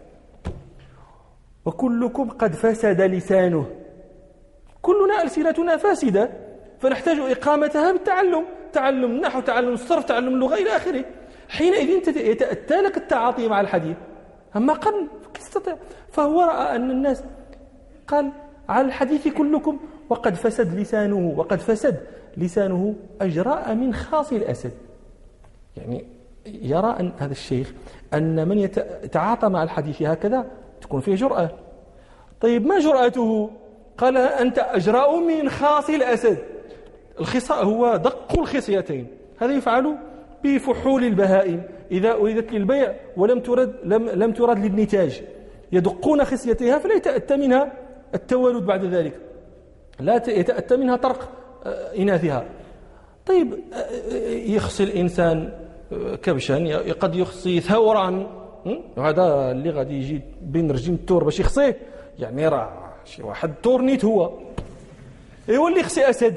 وكلكم قد فسد لسانه. كلنا ألسنتنا فاسدة، فنحتاج إقامتها بالتعلم، تعلم النحو، تعلم الصرف، تعلم اللغة إلى آخره. حينئذ يتأتى لك التعاطي مع الحديث. أما قبل تستطيع. فهو رأى أن الناس قال: على الحديث كلكم وقد فسد لسانه، وقد فسد لسانه أجراء من خاص الأسد. يعني يرى أن هذا الشيخ أن من يتعاطى مع الحديث هكذا تكون فيه جرأة. طيب ما جرأته؟ قال أنت أجرأ من خاص الأسد. الخصاء هو دق الخصيتين، هذا يفعل بفحول البهائم إذا أريدت للبيع ولم ترد لم لم ترد للنتاج، يدقون خصيتها فلا يتأتى منها التولد بعد ذلك، لا يتأتى منها طرق إناثها. طيب يخصي الإنسان كبشا، قد يخصي ثورا، هذا اللي غادي يجي بين رجيم التور باش يخصيه، يعني راه شي واحد تورنيت هو هو اللي يخصي أسد،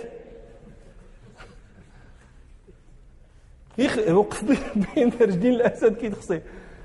يوقف بين رجلين الأسد كي تخصيه.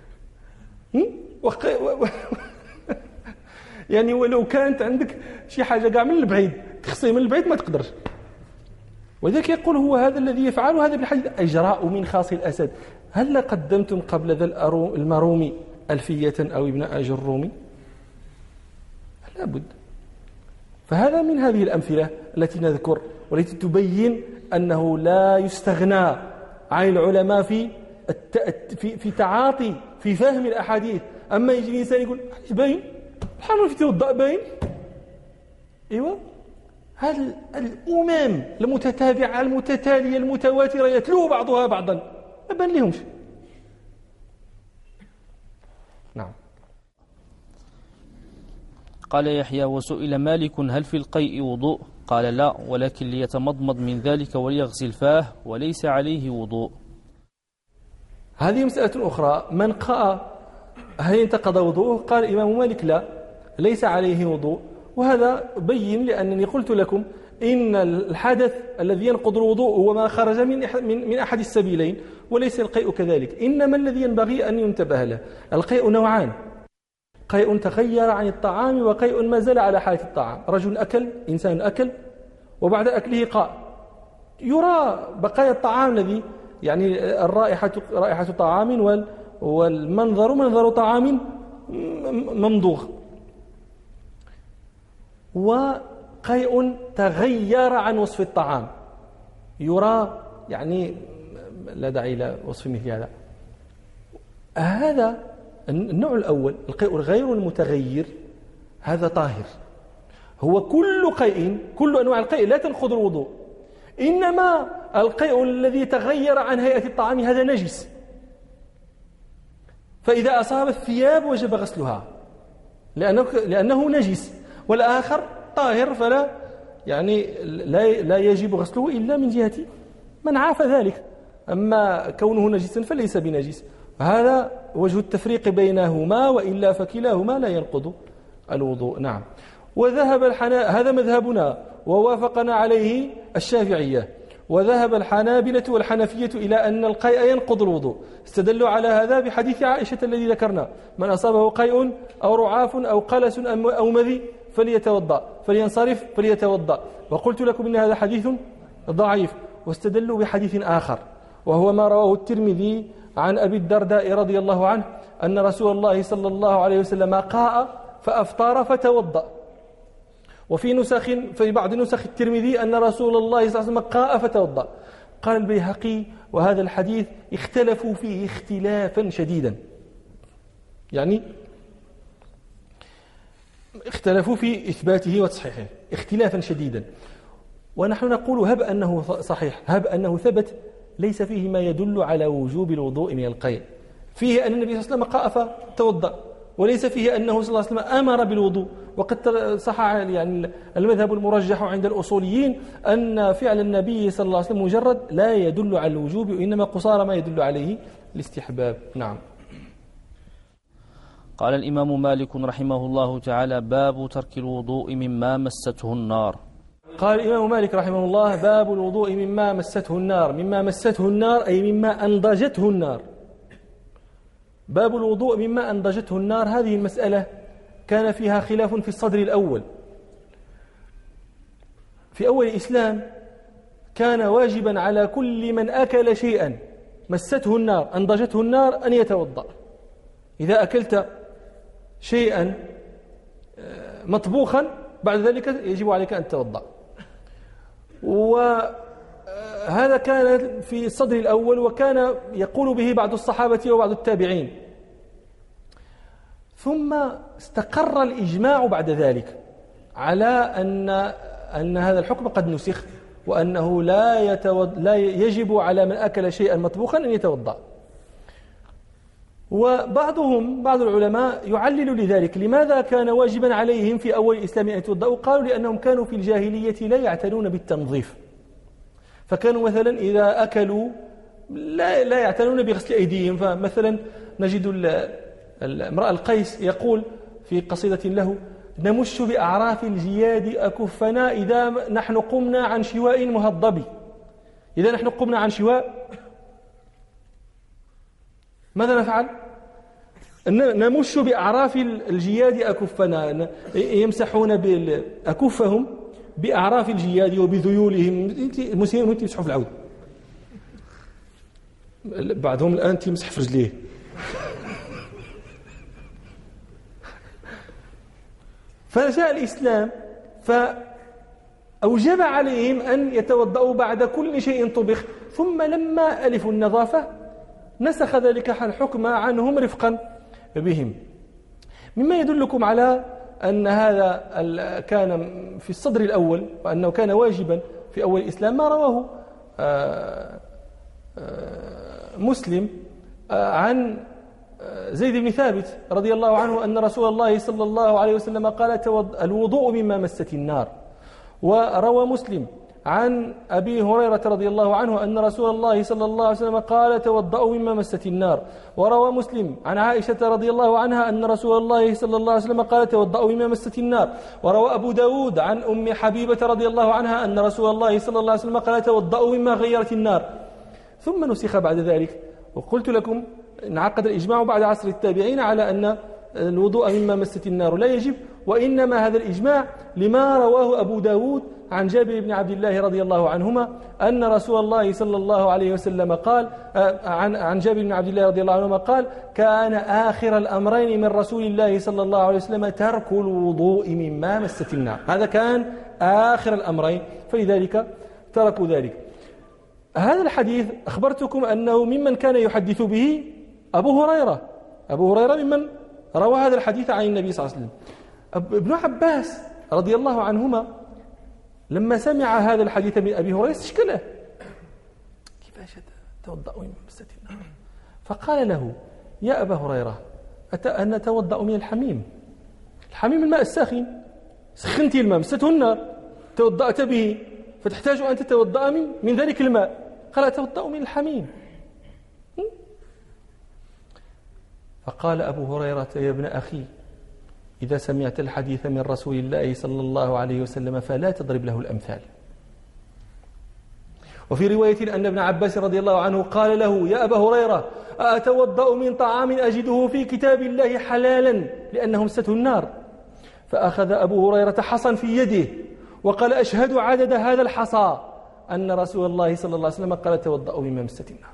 يعني ولو كانت عندك شي حاجة قاع من البعيد تخصيه من البعيد ما تقدرش. وذلك يقول هو هذا الذي يفعل هذا بالحديث أجراء من خاص الأسد. هل قدمتم قبل ذا المرومي ألفية أو ابن أجر الرومي؟ لا بد. فهذا من هذه الأمثلة التي نذكر والتي تبين أنه لا يستغنى عن العلماء في في في تعاطي في فهم الأحاديث. أما يجي الإنسان يقول باين بحال في توضأ باين، ايوه هذه الأمم المتتابعة المتتالية المتواترة يتلو بعضها بعضا ما بان لهمش. نعم. قال يحيى: وسئل مالك هل في القيء وضوء؟ قال لا، ولكن ليتمضمض من ذلك وليغسل فاه وليس عليه وضوء. هذه مسألة أخرى. من قاء هل ينتقض وضوءه؟ قال الإمام مالك لا، ليس عليه وضوء. وهذا بين لأنني قلت لكم إن الحدث الذي ينقض الوضوء هو ما خرج من من أحد السبيلين، وليس القيء كذلك. إنما الذي ينبغي أن ينتبه له القيء نوعان: قيء تغير عن الطعام وقيء ما زال على حالة الطعام. رجل أكل، إنسان أكل وبعد أكله قاء، يرى بقايا الطعام الذي يعني الرائحة رائحة طعام والمنظر منظر طعام ممضوغ. وقيء تغير عن وصف الطعام، يرى يعني لا داعي إلى وصف مثل هذا. هذا النوع الأول القيء الغير المتغير، هذا طاهر. هو كل قيء كل أنواع القيء لا تنقض الوضوء، إنما القيء الذي تغير عن هيئة الطعام هذا نجس، فإذا أصاب الثياب وجب غسلها لأنه, لأنه نجس. والآخر طاهر فلا يعني لا, لا يجب غسله إلا من جهة من عاف ذلك، أما كونه نجسا فليس بنجس. هذا وجه التفريق بينهما، وإلا فكلاهما لا ينقض الوضوء. نعم. وذهب الحنا هذا مذهبنا ووافقنا عليه الشافعية، وذهب الحنابلة والحنفية إلى أن القيء ينقض الوضوء. استدلوا على هذا بحديث عائشة الذي ذكرنا: من أصابه قيء أو رعاف أو قلس أو مذي فليتوضأ، فلينصرف فليتوضأ. وقلت لكم إن هذا حديث ضعيف. واستدلوا بحديث آخر وهو ما رواه الترمذي عن أبي الدرداء رضي الله عنه أن رسول الله صلى الله عليه وسلم قاء فأفطر فتوضأ. وفي نسخ في بعض نسخ الترمذي أن رسول الله صلى الله عليه وسلم قاء فتوضأ. قال البيهقي: وهذا الحديث اختلفوا فيه اختلافا شديدا، يعني اختلفوا في إثباته وتصحيحه اختلافا شديدا. ونحن نقول هب أنه صحيح، هب أنه ثبت، ليس فيه ما يدل على وجوب الوضوء من القيء. فيه أن النبي صلى الله عليه وسلم قاء فتوضأ، وليس فيه أنه صلى الله عليه وسلم أمر بالوضوء. وقد صح يعني المذهب المرجح عند الأصوليين أن فعل النبي صلى الله عليه وسلم مجرد لا يدل على الوجوب، وإنما قصار ما يدل عليه الاستحباب. نعم. قال الإمام مالك رحمه الله تعالى: باب ترك الوضوء مما مسته النار. قال الإمام مالك رحمه الله: باب الوضوء مما مسته النار. مما مسته النار أي مما أنضجته النار. باب الوضوء مما أنضجته النار، هذه المسألة كان فيها خلاف في الصدر الأول. في أول الإسلام كان واجبا على كل من أكل شيئا مسته النار أنضجته النار أن يتوضأ. إذا أكلت شيئا مطبوخا بعد ذلك يجب عليك أن تتوضأ. هذا كان في الصدر الأول، وكان يقول به بعض الصحابة وبعض التابعين. ثم استقر الإجماع بعد ذلك على أن أن هذا الحكم قد نسخ، وأنه لا, يتود... لا يجب على من أكل شيئا مطبوخا أن يتوضأ. وبعضهم بعض العلماء يعلل لذلك لماذا كان واجبا عليهم في أول الإسلام أن يتوضأوا. قالوا لأنهم كانوا في الجاهلية لا يعتنون بالتنظيف، فكانوا مثلا إذا أكلوا لا, لا يعتنون بغسل أيديهم. فمثلا نجد امرأ القيس يقول في قصيدة له: نمش بأعراف الجياد أكفنا إذا نحن قمنا عن شواء مهضب. إذا نحن قمنا عن شواء ماذا نفعل؟ نمش بأعراف الجياد أكفنا، يمسحون أكفهم بأعراف الجياد وبذيولهم. المسلمين وانت يمسحوا في العود، بعضهم الآن تمسح في رجليه. فجاء الإسلام فأوجب عليهم أن يتوضأوا بعد كل شيء طبخ، ثم لما ألفوا النظافة نسخ ذلك الحكم عنهم رفقا بهم. مما يدلكم على أن هذا كان في الصدر الأول وأنه كان واجبا في أول الإسلام ما رواه مسلم عن زيد بن ثابت رضي الله عنه أن رسول الله صلى الله عليه وسلم قال: الوضوء مما مست النار. وروى مسلم عن أبي هريرة رضي الله عنه أن رسول الله صلى الله عليه وسلم قال: توضأوا مما مست النار. وروى مسلم عن عائشة رضي الله عنها أن رسول الله صلى الله عليه وسلم قال: توضأوا مما مست النار. وروى أبو داود عن أم حبيبة رضي الله عنها أن رسول الله صلى الله عليه وسلم قال: توضأوا مما غيرت النار. ثم نسخ بعد ذلك. وقلت لكم انعقد الإجماع بعد عصر التابعين على أن الوضوء مما مست النار لا يجب، وإنما هذا الإجماع لما رواه أبو داود عن جابر بن عبد الله رضي الله عنهما أن رسول الله صلى الله عليه وسلم قال عن عن جابر بن عبد الله رضي الله عنهما قال: كان آخر الأمرين من رسول الله صلى الله عليه وسلم ترك الوضوء مما مست النار. هذا كان آخر الأمرين، فلذلك تركوا ذلك. هذا الحديث أخبرتكم أنه ممن كان يحدث به أبو هريرة. أبو هريرة ممن روى هذا الحديث عن النبي صلى الله عليه وسلم. ابن عباس رضي الله عنهما لما سمع هذا الحديث من أبي هريرة استشكله: كيفاش توضأ من مست النار؟ فقال له: يا أبا هريرة، أن نتوضأ من الحميم. الحميم الماء الساخن، سخنت الماء مسته النار، توضأت به، فتحتاج أن تتوضأ من, من ذلك الماء. قال: أتوضأ من الحميم. فقال أبو هريرة: يا ابن أخي، إذا سمعت الحديث من رسول الله صلى الله عليه وسلم فلا تضرب له الأمثال. وفي رواية أن ابن عباس رضي الله عنه قال له: يا أبا هريرة، أتوضأ من طعام أجده في كتاب الله حلالا لأنه مسته النار؟ فأخذ أبو هريرة حصا في يده وقال: أشهد عدد هذا الحصى أن رسول الله صلى الله عليه وسلم قال: توضأ مما مست النار.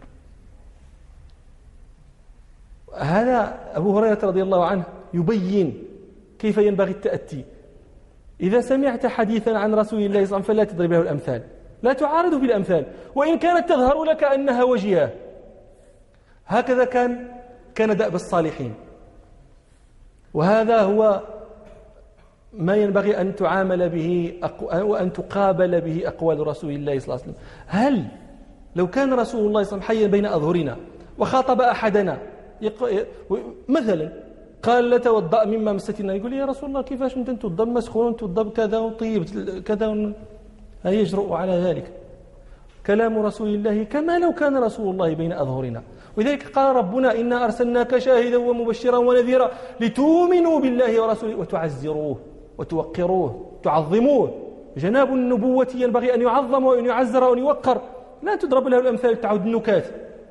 هذا أبو هريرة رضي الله عنه يبين كيف ينبغي التأتي. إذا سمعت حديثا عن رسول الله صلى الله عليه وسلم فلا تضرب له الأمثال، لا تعارض بالأمثال وإن كانت تظهر لك أنها وجهة. هكذا كان كان دأب الصالحين، وهذا هو ما ينبغي أن تعامل به وأن تقابل به أقوال رسول الله صلى الله عليه وسلم. هل لو كان رسول الله صلى الله عليه وسلم حيا بين أظهرنا وخاطب أحدنا مثلا قال: لا توضأ مما مست النار، يقول: يا رسول الله كيفاش انت توضأ مسخون، توضأ كذا وطيب كذا، هل يجرؤ على ذلك؟ كلام رسول الله كما لو كان رسول الله بين أظهرنا. ولذلك قال ربنا: إنا أرسلناك شاهدا ومبشرا ونذيرا لتؤمنوا بالله ورسوله وتعزروه وتوقروه تعظموه. جناب النبوة ينبغي أن يعظم وأن يعزر وأن يوقر، لا تضرب له الأمثال تعود النكات.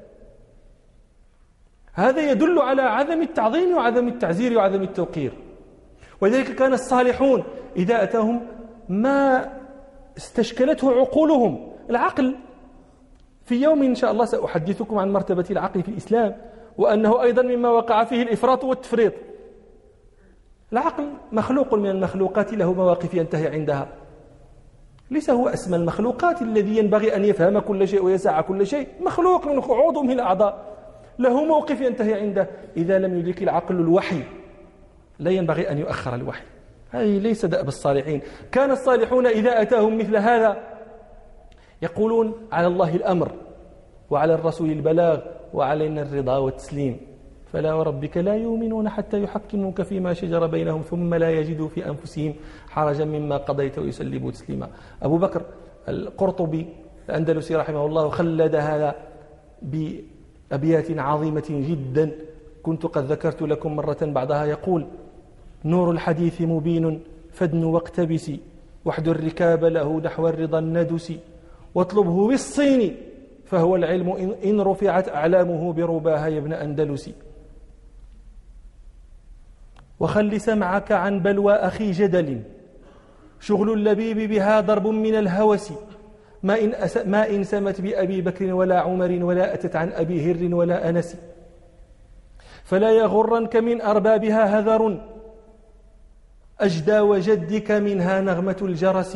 هذا يدل على عدم التعظيم وعدم التعزير وعدم التوقير. ولذلك كان الصالحون إذا أتاهم ما استشكلته عقولهم، العقل في يوم إن شاء الله سأحدثكم عن مرتبة العقل في الإسلام، وأنه أيضا مما وقع فيه الإفراط والتفريط. العقل مخلوق من المخلوقات له مواقف ينتهي عندها، ليس هو أسمى المخلوقات الذي ينبغي أن يفهم كل شيء ويسع كل شيء، مخلوق من عضو من الأعضاء له موقف ينتهي عنده. إذا لم يدرك العقل الوحي لا ينبغي أن يؤخر الوحي. هذه ليس دأب الصالحين. كان الصالحون إذا أتاهم مثل هذا يقولون على الله الأمر وعلى الرسول البلاغ وعلينا الرضا والتسليم. فلا وربك لا يؤمنون حتى يحكموك فيما شجر بينهم ثم لا يجدوا في أنفسهم حرجا مما قضيت ويسلموا تسليما. أبو بكر القرطبي الأندلسي رحمه الله خلد هذا بأبيات عظيمة جدا كنت قد ذكرت لكم مرة بعضها. يقول: نور الحديث مبين فادن واقتبس، واحد الركاب له نحو الرضا الندس، واطلبه بالصين فهو العلم إن رفعت أعلامه برباها يا ابن أندلس. وخل سمعك عن بلوى أخي جدل، شغل اللبيب بها ضرب من الهوس، ما إن, أس ما إن سمت بأبي بكر ولا عمر ولا أتت عن أبي هر ولا أنس، فلا يغرنك من أربابها هذر، أجدى وجدك منها نغمة الجرس.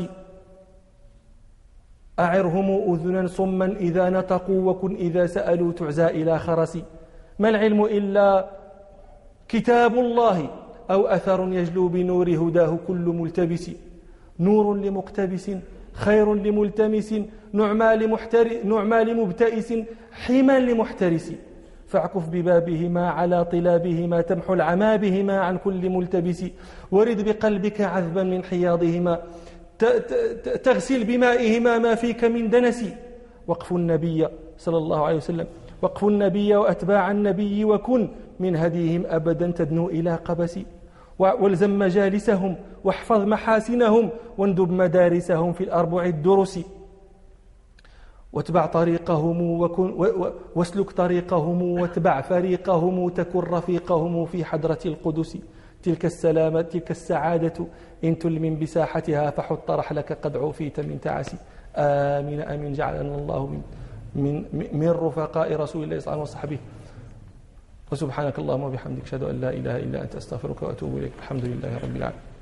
أعرهم أذنا صما إذا نطقوا، وكن إذا سألوا تعزى إلى خرس. ما العلم إلا كتاب الله أو أثر يجلو بنور هداه كل ملتبس. نور لمقتبس خير لملتمس، نعمى نعمى لمبتئس حما لمحترس. فاعكف ببابهما على طلابهما تمحو العمى بهما عن كل ملتبس. ورد بقلبك عذبا من حياضهما تغسل بمائهما ما فيك من دنس. وقف النبي صلى الله عليه وسلم وقف النبي وأتباع النبي، وكن من هديهم أبدا تدنو إلى قبس. والزم مجالسهم واحفظ محاسنهم، واندب مدارسهم في الأربع الدرس. واتبع طريقهم وكن واسلك طريقهم، واتبع فريقهم تكن رفيقهم في حضرة القدس. تلك السلامة تلك السعادة إن تلمن بساحتها، فحط رحلك قد عوفيت من تعس. آمين آمين جعلنا الله من من من رفقاء رسول الله صلى الله عليه وسلم وصحبه. وسبحانك اللهم وبحمدك أشهد أن لا إله إلا أنت أستغفرك وأتوب إليك. الحمد لله رب العالمين.